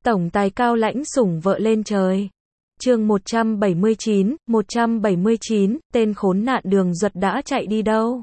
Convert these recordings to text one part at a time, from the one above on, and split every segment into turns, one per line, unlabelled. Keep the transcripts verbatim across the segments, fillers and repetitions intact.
Tổng tài cao lãnh sủng vợ lên trời. Chương một trăm bảy mươi chín, một trăm bảy mươi chín, tên khốn nạn Đường Duật đã chạy đi đâu?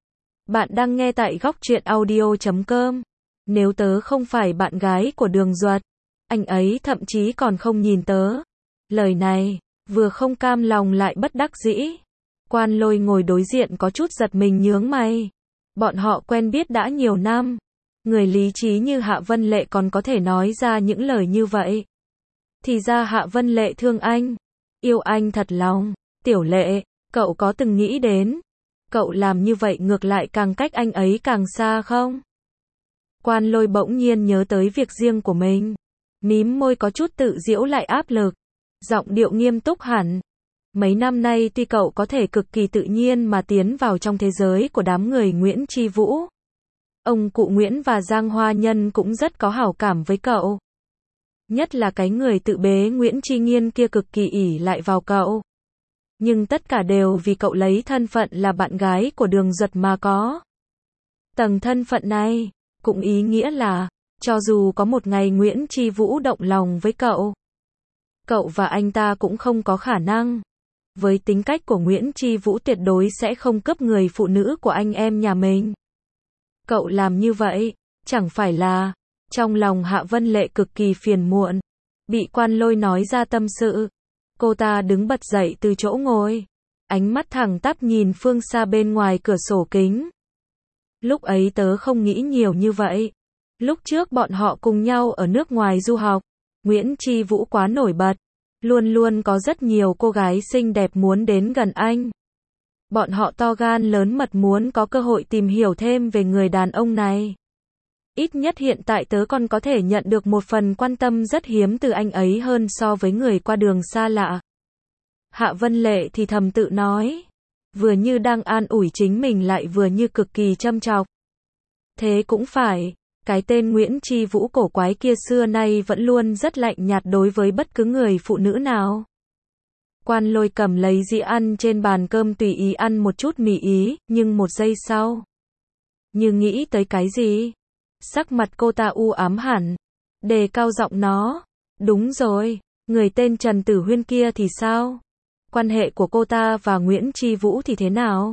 Bạn đang nghe tại góc truyện audio chấm com. Nếu tớ không phải bạn gái của Đường Duật, anh ấy thậm chí còn không nhìn tớ. Lời này, vừa không cam lòng lại bất đắc dĩ. Quan Lôi ngồi đối diện có chút giật mình nhướng mày. Bọn họ quen biết đã nhiều năm. Người lý trí như Hạ Vân Lệ còn có thể nói ra những lời như vậy. Thì ra Hạ Vân Lệ thương anh, yêu anh thật lòng. Tiểu Lệ, cậu có từng nghĩ đến, cậu làm như vậy ngược lại càng cách anh ấy càng xa không? Quan Lôi bỗng nhiên nhớ tới việc riêng của mình. Mím môi có chút tự giễu lại áp lực. Giọng điệu nghiêm túc hẳn. Mấy năm nay tuy cậu có thể cực kỳ tự nhiên mà tiến vào trong thế giới của đám người Nguyễn Chi Vũ. Ông cụ Nguyễn và Giang Hoa Nhân cũng rất có hảo cảm với cậu. Nhất là cái người tự bế Nguyễn Chi Nghiên kia cực kỳ ỷ lại vào cậu. Nhưng tất cả đều vì cậu lấy thân phận là bạn gái của Đường Duật mà có. Tầng thân phận này, cũng ý nghĩa là, cho dù có một ngày Nguyễn Chi Vũ động lòng với cậu, cậu và anh ta cũng không có khả năng. Với tính cách của Nguyễn Chi Vũ tuyệt đối sẽ không cướp người phụ nữ của anh em nhà mình. Cậu làm như vậy, chẳng phải là, trong lòng Hạ Vân Lệ cực kỳ phiền muộn. Bị Quan Lôi nói ra tâm sự. Cô ta đứng bật dậy từ chỗ ngồi. Ánh mắt thẳng tắp nhìn phương xa bên ngoài cửa sổ kính. Lúc ấy tớ không nghĩ nhiều như vậy. Lúc trước bọn họ cùng nhau ở nước ngoài du học. Nguyễn Chi Vũ quá nổi bật. Luôn luôn có rất nhiều cô gái xinh đẹp muốn đến gần anh. Bọn họ to gan lớn mật muốn có cơ hội tìm hiểu thêm về người đàn ông này. Ít nhất hiện tại tớ còn có thể nhận được một phần quan tâm rất hiếm từ anh ấy hơn so với người qua đường xa lạ. Hạ Vân Lệ thì thầm tự nói. Vừa như đang an ủi chính mình lại vừa như cực kỳ châm chọc. Thế cũng phải, cái tên Nguyễn Chi Vũ cổ quái kia xưa nay vẫn luôn rất lạnh nhạt đối với bất cứ người phụ nữ nào. Quan Lôi cầm lấy dĩa ăn trên bàn cơm tùy ý ăn một chút mì ý, nhưng một giây sau. Như nghĩ tới cái gì? Sắc mặt cô ta u ám hẳn. Đề cao giọng nó. Đúng rồi, người tên Trần Tử Huyên kia thì sao? Quan hệ của cô ta và Nguyễn Chi Vũ thì thế nào?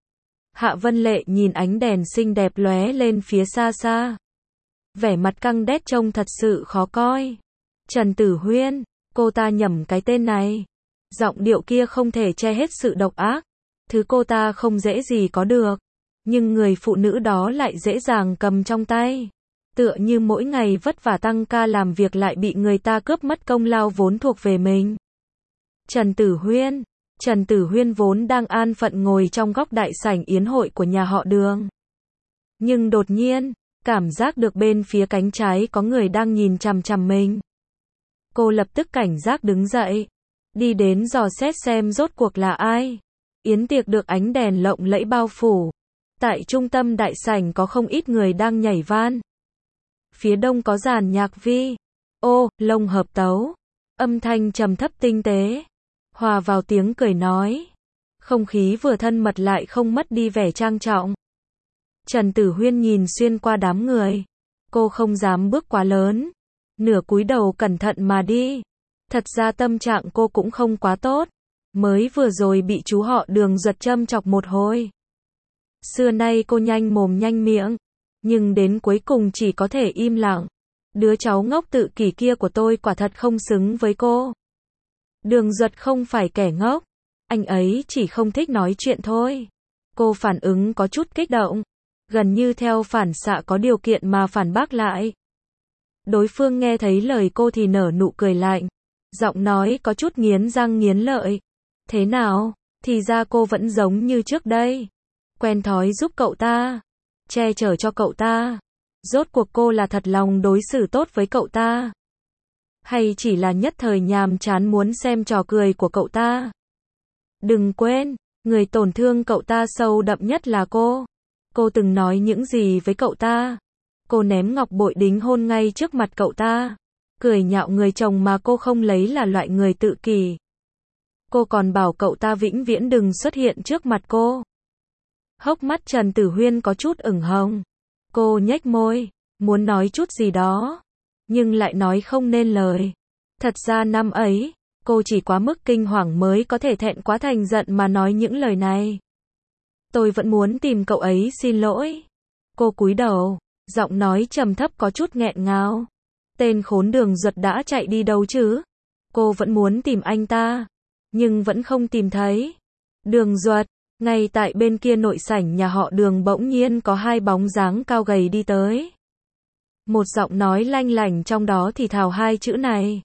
Hạ Vân Lệ nhìn ánh đèn xinh đẹp lóe lên phía xa xa. Vẻ mặt căng đét trông thật sự khó coi. Trần Tử Huyên, cô ta nhẩm cái tên này. Giọng điệu kia không thể che hết sự độc ác. Thứ cô ta không dễ gì có được. Nhưng người phụ nữ đó lại dễ dàng cầm trong tay. Tựa như mỗi ngày vất vả tăng ca làm việc lại bị người ta cướp mất công lao vốn thuộc về mình. Trần Tử Huyên. Trần Tử Huyên vốn đang an phận ngồi trong góc đại sảnh yến hội của nhà họ Đường. Nhưng đột nhiên, cảm giác được bên phía cánh trái có người đang nhìn chằm chằm mình. Cô lập tức cảnh giác đứng dậy. Đi đến dò xét xem rốt cuộc là ai. Yến tiệc được ánh đèn lộng lẫy bao phủ. Tại trung tâm đại sảnh có không ít người đang nhảy van. Phía đông có dàn nhạc vi. Ô, lông hợp tấu. Âm thanh trầm thấp tinh tế. Hòa vào tiếng cười nói. Không khí vừa thân mật lại không mất đi vẻ trang trọng. Trần Tử Huyên nhìn xuyên qua đám người. Cô không dám bước quá lớn. Nửa cúi đầu cẩn thận mà đi. Thật ra tâm trạng cô cũng không quá tốt. Mới vừa rồi bị chú họ Đường Duật châm chọc một hồi. Xưa nay cô nhanh mồm nhanh miệng. Nhưng đến cuối cùng chỉ có thể im lặng. Đứa cháu ngốc tự kỷ kia của tôi quả thật không xứng với cô. Đường Duật không phải kẻ ngốc. Anh ấy chỉ không thích nói chuyện thôi. Cô phản ứng có chút kích động. Gần như theo phản xạ có điều kiện mà phản bác lại. Đối phương nghe thấy lời cô thì nở nụ cười lạnh. Giọng nói có chút nghiến răng nghiến lợi. Thế nào? Thì ra cô vẫn giống như trước đây. Quen thói giúp cậu ta. Che chở cho cậu ta. Rốt cuộc cô là thật lòng đối xử tốt với cậu ta. Hay chỉ là nhất thời nhàm chán muốn xem trò cười của cậu ta. Đừng quên, người tổn thương cậu ta sâu đậm nhất là cô. Cô từng nói những gì với cậu ta. Cô ném ngọc bội đính hôn ngay trước mặt cậu ta. Cười nhạo người chồng mà cô không lấy là loại người tự kỷ. Cô còn bảo cậu ta vĩnh viễn đừng xuất hiện trước mặt cô. Hốc mắt Trần Tử Huyên có chút ửng hồng. Cô nhếch môi, muốn nói chút gì đó. nhưng lại nói không nên lời. Thật ra năm ấy, cô chỉ quá mức kinh hoàng mới có thể thẹn quá thành giận mà nói những lời này. Tôi vẫn muốn tìm cậu ấy xin lỗi. Cô cúi đầu, giọng nói trầm thấp có chút nghẹn ngào. Tên khốn Đường Duật đã chạy đi đâu chứ? Cô vẫn muốn tìm anh ta, nhưng vẫn không tìm thấy. Đường Duật, ngay tại bên kia nội sảnh nhà họ Đường bỗng nhiên có hai bóng dáng cao gầy đi tới. Một giọng nói lanh lảnh trong đó thì thào hai chữ này.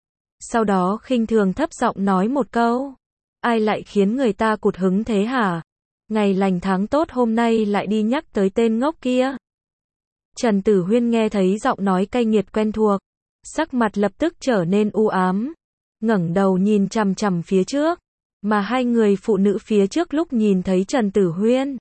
Sau đó khinh thường thấp giọng nói một câu. Ai lại khiến người ta cụt hứng thế hả? Ngày lành tháng tốt hôm nay lại đi nhắc tới tên ngốc kia. Trần Tử Huyên nghe thấy giọng nói cay nghiệt quen thuộc, sắc mặt lập tức trở nên u ám, ngẩng đầu nhìn chằm chằm phía trước, mà hai người phụ nữ phía trước lúc nhìn thấy Trần Tử Huyên,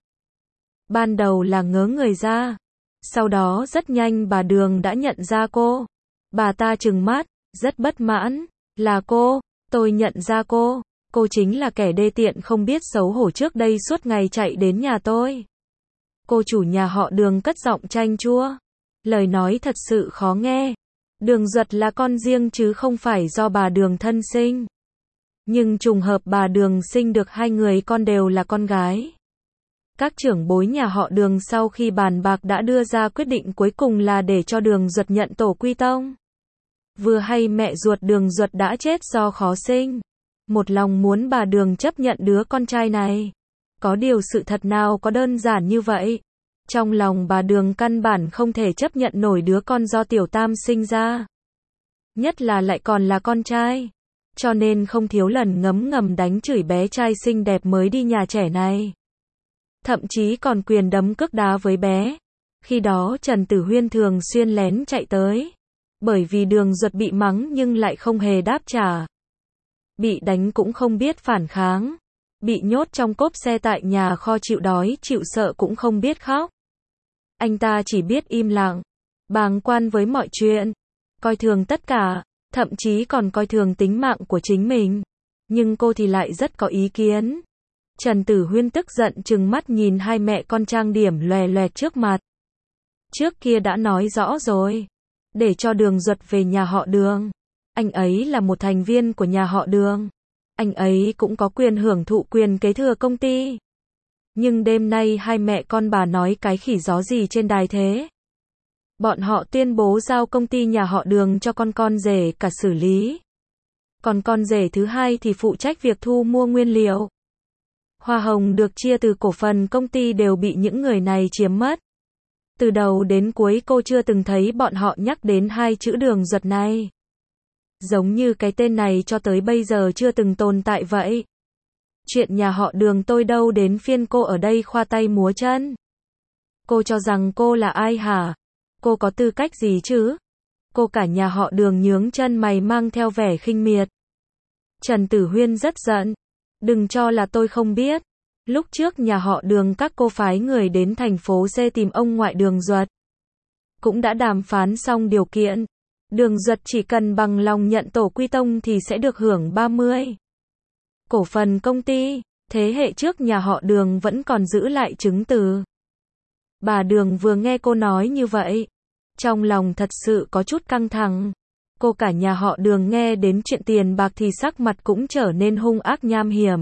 ban đầu là ngớ người ra, sau đó rất nhanh bà Đường đã nhận ra cô. Bà ta trừng mắt, rất bất mãn, là cô, tôi nhận ra cô, cô chính là kẻ đê tiện không biết xấu hổ trước đây suốt ngày chạy đến nhà tôi. Cô chủ nhà họ Đường cất giọng chanh chua, lời nói thật sự khó nghe. Đường Duật là con riêng chứ không phải do bà Đường thân sinh. Nhưng trùng hợp bà Đường sinh được hai người con đều là con gái. Các trưởng bối nhà họ Đường sau khi bàn bạc đã đưa ra quyết định cuối cùng là để cho Đường Duật nhận tổ quy tông. Vừa hay mẹ ruột Đường Duật đã chết do khó sinh, một lòng muốn bà Đường chấp nhận đứa con trai này. Có điều sự thật nào có đơn giản như vậy. Trong lòng bà Đường căn bản không thể chấp nhận nổi đứa con do Tiểu Tam sinh ra. Nhất là lại còn là con trai. Cho nên không thiếu lần ngấm ngầm đánh chửi bé trai xinh đẹp mới đi nhà trẻ này. Thậm chí còn quyền đấm cước đá với bé. Khi đó Trần Tử Huyên thường xuyên lén chạy tới. Bởi vì Đường Duật bị mắng nhưng lại không hề đáp trả. Bị đánh cũng không biết phản kháng. Bị nhốt trong cốp xe tại nhà kho chịu đói chịu sợ cũng không biết khóc. Anh ta chỉ biết im lặng, bàng quan với mọi chuyện, coi thường tất cả, thậm chí còn coi thường tính mạng của chính mình. Nhưng cô thì lại rất có ý kiến. Trần Tử Huyên tức giận trừng mắt nhìn hai mẹ con trang điểm lòe loẹt trước mặt. Trước kia đã nói rõ rồi, để cho Đường Duật về nhà họ Đường. Anh ấy là một thành viên của nhà họ Đường. Anh ấy cũng có quyền hưởng thụ quyền kế thừa công ty. Nhưng đêm nay hai mẹ con bà nói cái khỉ gió gì trên đài thế? Bọn họ tuyên bố giao công ty nhà họ Đường cho con con rể cả xử lý. Còn con rể thứ hai thì phụ trách việc thu mua nguyên liệu. Hoa hồng được chia từ cổ phần công ty đều bị những người này chiếm mất. Từ đầu đến cuối cô chưa từng thấy bọn họ nhắc đến hai chữ Đường Duật này. Giống như cái tên này cho tới bây giờ chưa từng tồn tại vậy. Chuyện nhà họ Đường tôi đâu đến phiên cô ở đây khoa tay múa chân. Cô cho rằng cô là ai hả? Cô có tư cách gì chứ? Cô cả nhà họ Đường nhướng chân mày mang theo vẻ khinh miệt. Trần Tử Huyên rất giận. Đừng cho là tôi không biết. Lúc trước nhà họ Đường các cô phái người đến thành phố C tìm ông ngoại Đường Duật. Cũng đã đàm phán xong điều kiện. Đường Duật chỉ cần bằng lòng nhận tổ quy tông thì sẽ được hưởng ba mươi cổ phần công ty. Thế hệ trước nhà họ Đường vẫn còn giữ lại chứng từ. Bà Đường vừa nghe cô nói như vậy, trong lòng thật sự có chút căng thẳng. Cô cả nhà họ Đường nghe đến chuyện tiền bạc thì sắc mặt cũng trở nên hung ác nham hiểm.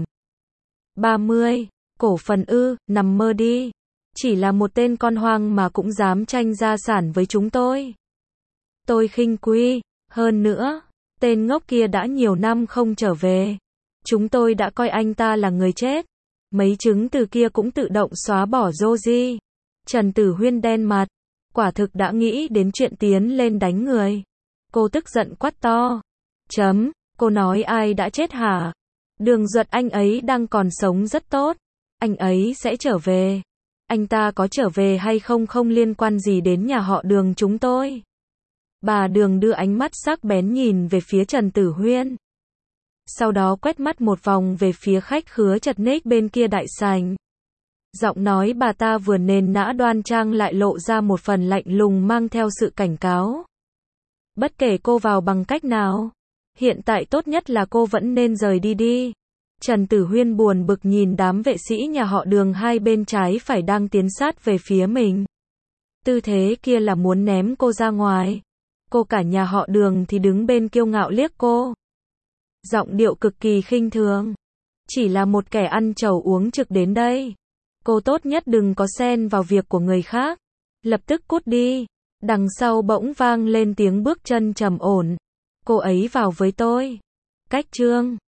ba mươi cổ phần ư, nằm mơ đi. Chỉ là một tên con hoang mà cũng dám tranh gia sản với chúng tôi. Tôi khinh quy, hơn nữa, tên ngốc kia đã nhiều năm không trở về. Chúng tôi đã coi anh ta là người chết. Mấy chứng từ kia cũng tự động xóa bỏ Rosie. Trần Tử Huyên đen mặt, quả thực đã nghĩ đến chuyện tiến lên đánh người. Cô tức giận quát to. Chấm, cô nói ai đã chết hả? Đường Duật anh ấy đang còn sống rất tốt. Anh ấy sẽ trở về. Anh ta có trở về hay không không liên quan gì đến nhà họ Đường chúng tôi. Bà Đường đưa ánh mắt sắc bén nhìn về phía Trần Tử Huyên. Sau đó quét mắt một vòng về phía khách khứa chật ních bên kia đại sảnh. Giọng nói bà ta vừa nền nã đoan trang lại lộ ra một phần lạnh lùng mang theo sự cảnh cáo. Bất kể cô vào bằng cách nào, hiện tại tốt nhất là cô vẫn nên rời đi đi. Trần Tử Huyên buồn bực nhìn đám vệ sĩ nhà họ Đường hai bên trái phải đang tiến sát về phía mình. Tư thế kia là muốn ném cô ra ngoài. Cô cả nhà họ Đường thì đứng bên kiêu ngạo liếc cô. Giọng điệu cực kỳ khinh thường. Chỉ là một kẻ ăn trầu uống trực đến đây. Cô tốt nhất đừng có xen vào việc của người khác. Lập tức cút đi. Đằng sau bỗng vang lên tiếng bước chân trầm ổn. Cô ấy vào với tôi. Cách chương